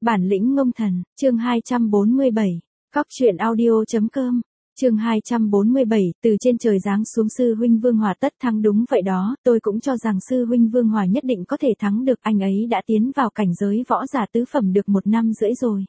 Bản lĩnh ngông thần, chương 247, Cóc truyện audio.com, chương 247, từ trên trời giáng xuống sư huynh Vương Hòa tất thắng đúng vậy đó, tôi cũng cho rằng sư huynh Vương Hòa nhất định có thể thắng được, anh ấy đã tiến vào cảnh giới võ giả tứ phẩm được 1 năm rưỡi rồi.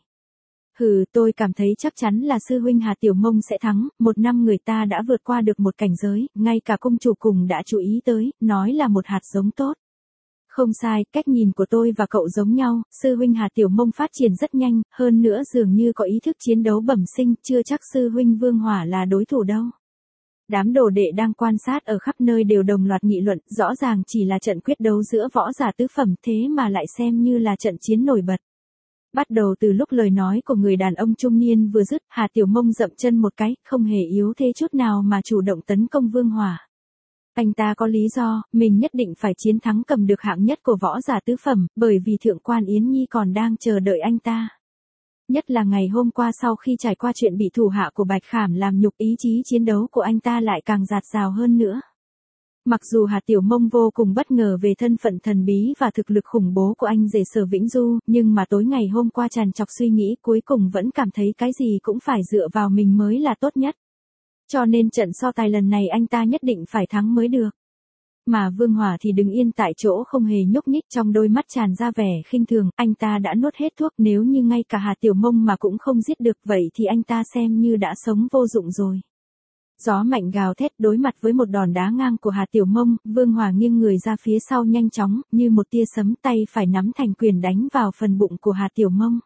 Tôi cảm thấy chắc chắn là sư huynh Hà Tiểu Mông sẽ thắng, 1 năm người ta đã vượt qua được một cảnh giới, ngay cả công chủ cùng đã chú ý tới, nói là một hạt giống tốt. Không sai, cách nhìn của tôi và cậu giống nhau, sư huynh Hà Tiểu Mông phát triển rất nhanh, hơn nữa dường như có ý thức chiến đấu bẩm sinh, chưa chắc sư huynh Vương Hòa là đối thủ đâu. Đám đồ đệ đang quan sát ở khắp nơi đều đồng loạt nghị luận, rõ ràng chỉ là trận quyết đấu giữa võ giả tứ phẩm thế mà lại xem như là trận chiến nổi bật. Bắt đầu từ lúc lời nói của người đàn ông trung niên vừa dứt, Hà Tiểu Mông dậm chân một cái, không hề yếu thế chút nào mà chủ động tấn công Vương Hòa. Anh ta có lý do, mình nhất định phải chiến thắng cầm được hạng nhất của võ giả tứ phẩm, bởi vì thượng quan Yến Nhi còn đang chờ đợi anh ta. Nhất là ngày hôm qua sau khi trải qua chuyện bị thủ hạ của Bạch Khảm làm nhục, ý chí chiến đấu của anh ta lại càng dạt dào hơn nữa. Mặc dù Hà Tiểu Mông vô cùng bất ngờ về thân phận thần bí và thực lực khủng bố của anh rể Sở Vĩnh Du, nhưng mà tối ngày hôm qua tràn trọc suy nghĩ cuối cùng vẫn cảm thấy cái gì cũng phải dựa vào mình mới là tốt nhất. Cho nên trận so tài lần này anh ta nhất định phải thắng mới được. Mà Vương Hòa thì đứng yên tại chỗ không hề nhúc nhích, trong đôi mắt tràn ra vẻ khinh thường, anh ta đã nuốt hết thuốc, nếu như ngay cả Hà Tiểu Mông mà cũng không giết được vậy thì anh ta xem như đã sống vô dụng rồi. Gió mạnh gào thét, đối mặt với một đòn đá ngang của Hà Tiểu Mông, Vương Hòa nghiêng người ra phía sau nhanh chóng, như một tia sấm, tay phải nắm thành quyền đánh vào phần bụng của Hà Tiểu Mông.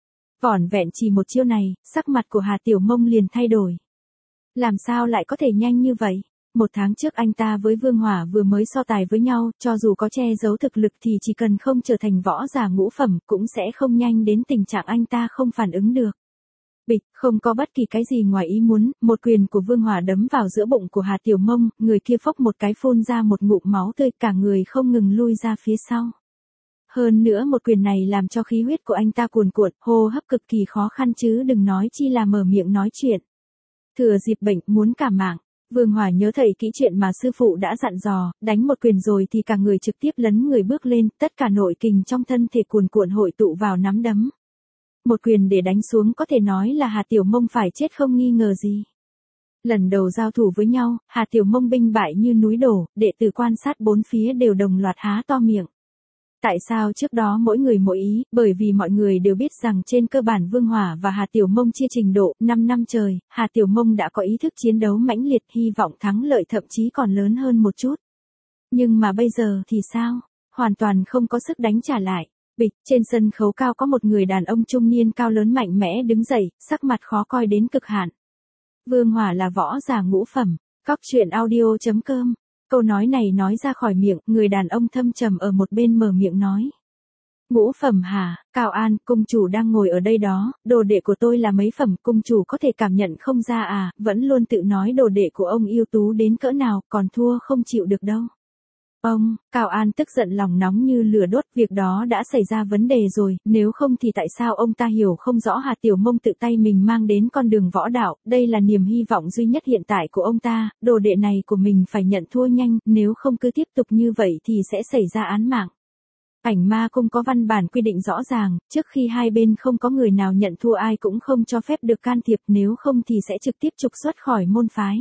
Vỏn vẹn chỉ một chiêu này, sắc mặt của Hà Tiểu Mông liền thay đổi. Làm sao lại có thể nhanh như vậy? 1 tháng trước anh ta với Vương Hòa vừa mới so tài với nhau, cho dù có che giấu thực lực thì chỉ cần không trở thành võ giả ngũ phẩm cũng sẽ không nhanh đến tình trạng anh ta không phản ứng được. Bịch, không có bất kỳ cái gì ngoài ý muốn, một quyền của Vương Hòa đấm vào giữa bụng của Hà Tiểu Mông, người kia phốc một cái phun ra một ngụm máu tươi, cả người không ngừng lui ra phía sau. Hơn nữa một quyền này làm cho khí huyết của anh ta cuồn cuộn, hô hấp cực kỳ khó khăn chứ đừng nói chi là mở miệng nói chuyện. Thừa dịp bệnh muốn cả mạng, Vương Hòa nhớ thầy kỹ chuyện mà sư phụ đã dặn dò, đánh một quyền rồi thì cả người trực tiếp lấn người bước lên, tất cả nội kình trong thân thể cuồn cuộn hội tụ vào nắm đấm. Một quyền để đánh xuống có thể nói là Hà Tiểu Mông phải chết không nghi ngờ gì. Lần đầu giao thủ với nhau, Hà Tiểu Mông binh bại như núi đổ, đệ tử quan sát bốn phía đều đồng loạt há to miệng. Tại sao trước đó mỗi người mỗi ý, bởi vì mọi người đều biết rằng trên cơ bản Vương Hòa và Hà Tiểu Mông chia trình độ, 5 năm trời, Hà Tiểu Mông đã có ý thức chiến đấu mãnh liệt, hy vọng thắng lợi thậm chí còn lớn hơn một chút. Nhưng mà bây giờ thì sao? Hoàn toàn không có sức đánh trả lại. Bịch, trên sân khấu cao có một người đàn ông trung niên cao lớn mạnh mẽ đứng dậy, sắc mặt khó coi đến cực hạn. Vương Hòa là võ giả ngũ phẩm, Cóc truyện audio.com. Câu nói này nói ra khỏi miệng, người đàn ông thâm trầm ở một bên mở miệng nói. Ngũ phẩm hả, Cao An, cung chủ đang ngồi ở đây đó, đồ đệ của tôi là mấy phẩm, cung chủ có thể cảm nhận không ra à, vẫn luôn tự nói đồ đệ của ông ưu tú đến cỡ nào, còn thua không chịu được đâu. Ông, Cao An tức giận lòng nóng như lửa đốt, việc đó đã xảy ra vấn đề rồi, nếu không thì tại sao ông ta hiểu không rõ Hà Tiểu Mông tự tay mình mang đến con đường võ đạo, đây là niềm hy vọng duy nhất hiện tại của ông ta, đồ đệ này của mình phải nhận thua nhanh, nếu không cứ tiếp tục như vậy thì sẽ xảy ra án mạng. Ảnh Ma Cung có văn bản quy định rõ ràng, trước khi hai bên không có người nào nhận thua ai cũng không cho phép được can thiệp, nếu không thì sẽ trực tiếp trục xuất khỏi môn phái.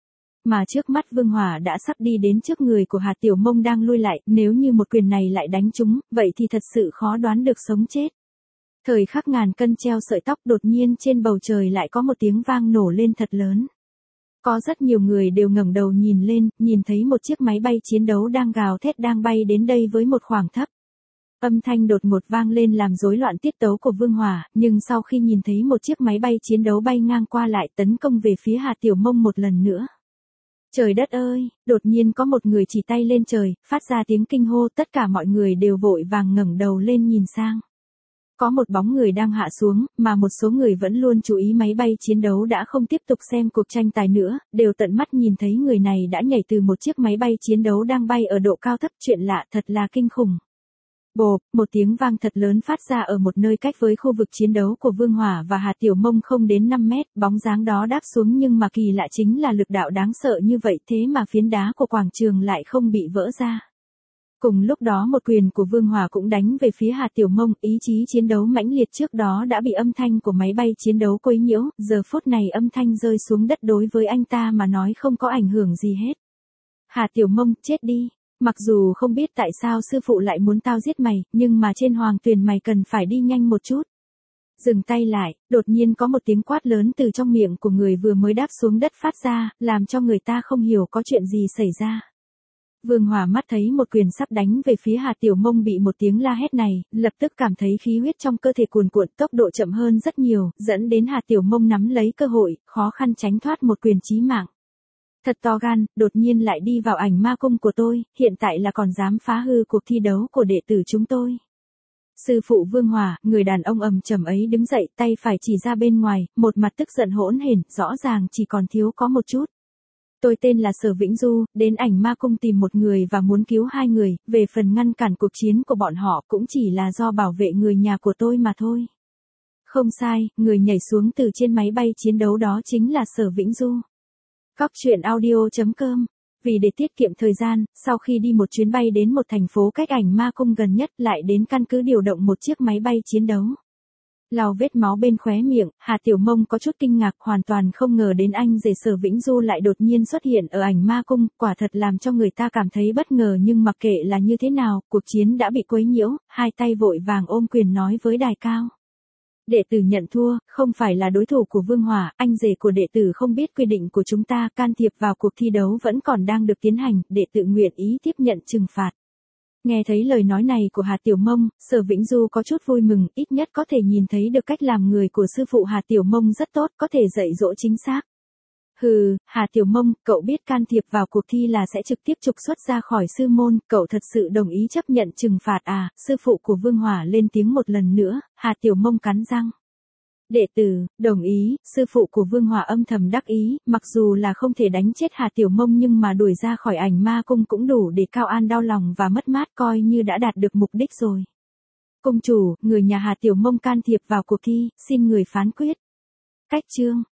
Mà trước mắt Vương Hòa đã sắp đi đến trước người của Hà Tiểu Mông đang lui lại, nếu như một quyền này lại đánh trúng, vậy thì thật sự khó đoán được sống chết. Thời khắc ngàn cân treo sợi tóc, đột nhiên trên bầu trời lại có một tiếng vang nổ lên thật lớn. Có rất nhiều người đều ngẩng đầu nhìn lên, nhìn thấy một chiếc máy bay chiến đấu đang gào thét đang bay đến đây với một khoảng thấp. Âm thanh đột ngột vang lên làm rối loạn tiết tấu của Vương Hòa, nhưng sau khi nhìn thấy một chiếc máy bay chiến đấu bay ngang qua lại tấn công về phía Hà Tiểu Mông một lần nữa. Trời đất ơi, đột nhiên có một người chỉ tay lên trời, phát ra tiếng kinh hô, tất cả mọi người đều vội vàng ngẩng đầu lên nhìn sang. Có một bóng người đang hạ xuống, mà một số người vẫn luôn chú ý máy bay chiến đấu đã không tiếp tục xem cuộc tranh tài nữa, đều tận mắt nhìn thấy người này đã nhảy từ một chiếc máy bay chiến đấu đang bay ở độ cao thấp, chuyện lạ thật là kinh khủng. Bộp, một tiếng vang thật lớn phát ra ở một nơi cách với khu vực chiến đấu của Vương Hòa và Hà Tiểu Mông không đến 5 mét, bóng dáng đó đáp xuống nhưng mà kỳ lạ chính là lực đạo đáng sợ như vậy thế mà phiến đá của quảng trường lại không bị vỡ ra. Cùng lúc đó một quyền của Vương Hòa cũng đánh về phía Hà Tiểu Mông, ý chí chiến đấu mãnh liệt trước đó đã bị âm thanh của máy bay chiến đấu quấy nhiễu, giờ phút này âm thanh rơi xuống đất đối với anh ta mà nói không có ảnh hưởng gì hết. Hà Tiểu Mông, chết đi. Mặc dù không biết tại sao sư phụ lại muốn tao giết mày, nhưng mà trên hoàng tuyền mày cần phải đi nhanh một chút. Dừng tay lại, đột nhiên có một tiếng quát lớn từ trong miệng của người vừa mới đáp xuống đất phát ra, làm cho người ta không hiểu có chuyện gì xảy ra. Vương Hòa mắt thấy một quyền sắp đánh về phía Hà Tiểu Mông bị một tiếng la hét này, lập tức cảm thấy khí huyết trong cơ thể cuồn cuộn, tốc độ chậm hơn rất nhiều, dẫn đến Hà Tiểu Mông nắm lấy cơ hội, khó khăn tránh thoát một quyền chí mạng. Thật to gan, đột nhiên lại đi vào ảnh ma cung của tôi, hiện tại là còn dám phá hư cuộc thi đấu của đệ tử chúng tôi. Sư phụ Vương Hòa, người đàn ông ầm trầm ấy đứng dậy, tay phải chỉ ra bên ngoài, một mặt tức giận hỗn hển, rõ ràng chỉ còn thiếu có một chút. Tôi tên là Sở Vĩnh Du, đến ảnh ma cung tìm một người và muốn cứu hai người, về phần ngăn cản cuộc chiến của bọn họ cũng chỉ là do bảo vệ người nhà của tôi mà thôi. Không sai, người nhảy xuống từ trên máy bay chiến đấu đó chính là Sở Vĩnh Du. Cóc truyện audio.com. Vì để tiết kiệm thời gian, sau khi đi một chuyến bay đến một thành phố cách ảnh ma cung gần nhất lại đến căn cứ điều động một chiếc máy bay chiến đấu. Lau vết máu bên khóe miệng, Hà Tiểu Mông có chút kinh ngạc, hoàn toàn không ngờ đến anh rể Sở Vĩnh Du lại đột nhiên xuất hiện ở ảnh ma cung, quả thật làm cho người ta cảm thấy bất ngờ, nhưng mặc kệ là như thế nào, cuộc chiến đã bị quấy nhiễu, hai tay vội vàng ôm quyền nói với đài cao. Đệ tử nhận thua, không phải là đối thủ của Vương Hòa, anh rể của đệ tử không biết quy định của chúng ta, can thiệp vào cuộc thi đấu vẫn còn đang được tiến hành, đệ tử nguyện ý tiếp nhận trừng phạt. Nghe thấy lời nói này của Hà Tiểu Mông, Sở Vĩnh Du có chút vui mừng, ít nhất có thể nhìn thấy được cách làm người của sư phụ Hà Tiểu Mông rất tốt, có thể dạy dỗ chính xác. Hừ, Hà Tiểu Mông, cậu biết can thiệp vào cuộc thi là sẽ trực tiếp trục xuất ra khỏi sư môn, cậu thật sự đồng ý chấp nhận trừng phạt à? Sư phụ của Vương Hòa lên tiếng một lần nữa, Hà Tiểu Mông cắn răng. Đệ tử, đồng ý, sư phụ của Vương Hòa âm thầm đắc ý, mặc dù là không thể đánh chết Hà Tiểu Mông nhưng mà đuổi ra khỏi ảnh ma cung cũng đủ để Cao An đau lòng và mất mát, coi như đã đạt được mục đích rồi. Cung chủ, người nhà Hà Tiểu Mông can thiệp vào cuộc thi, xin người phán quyết. Cách chương.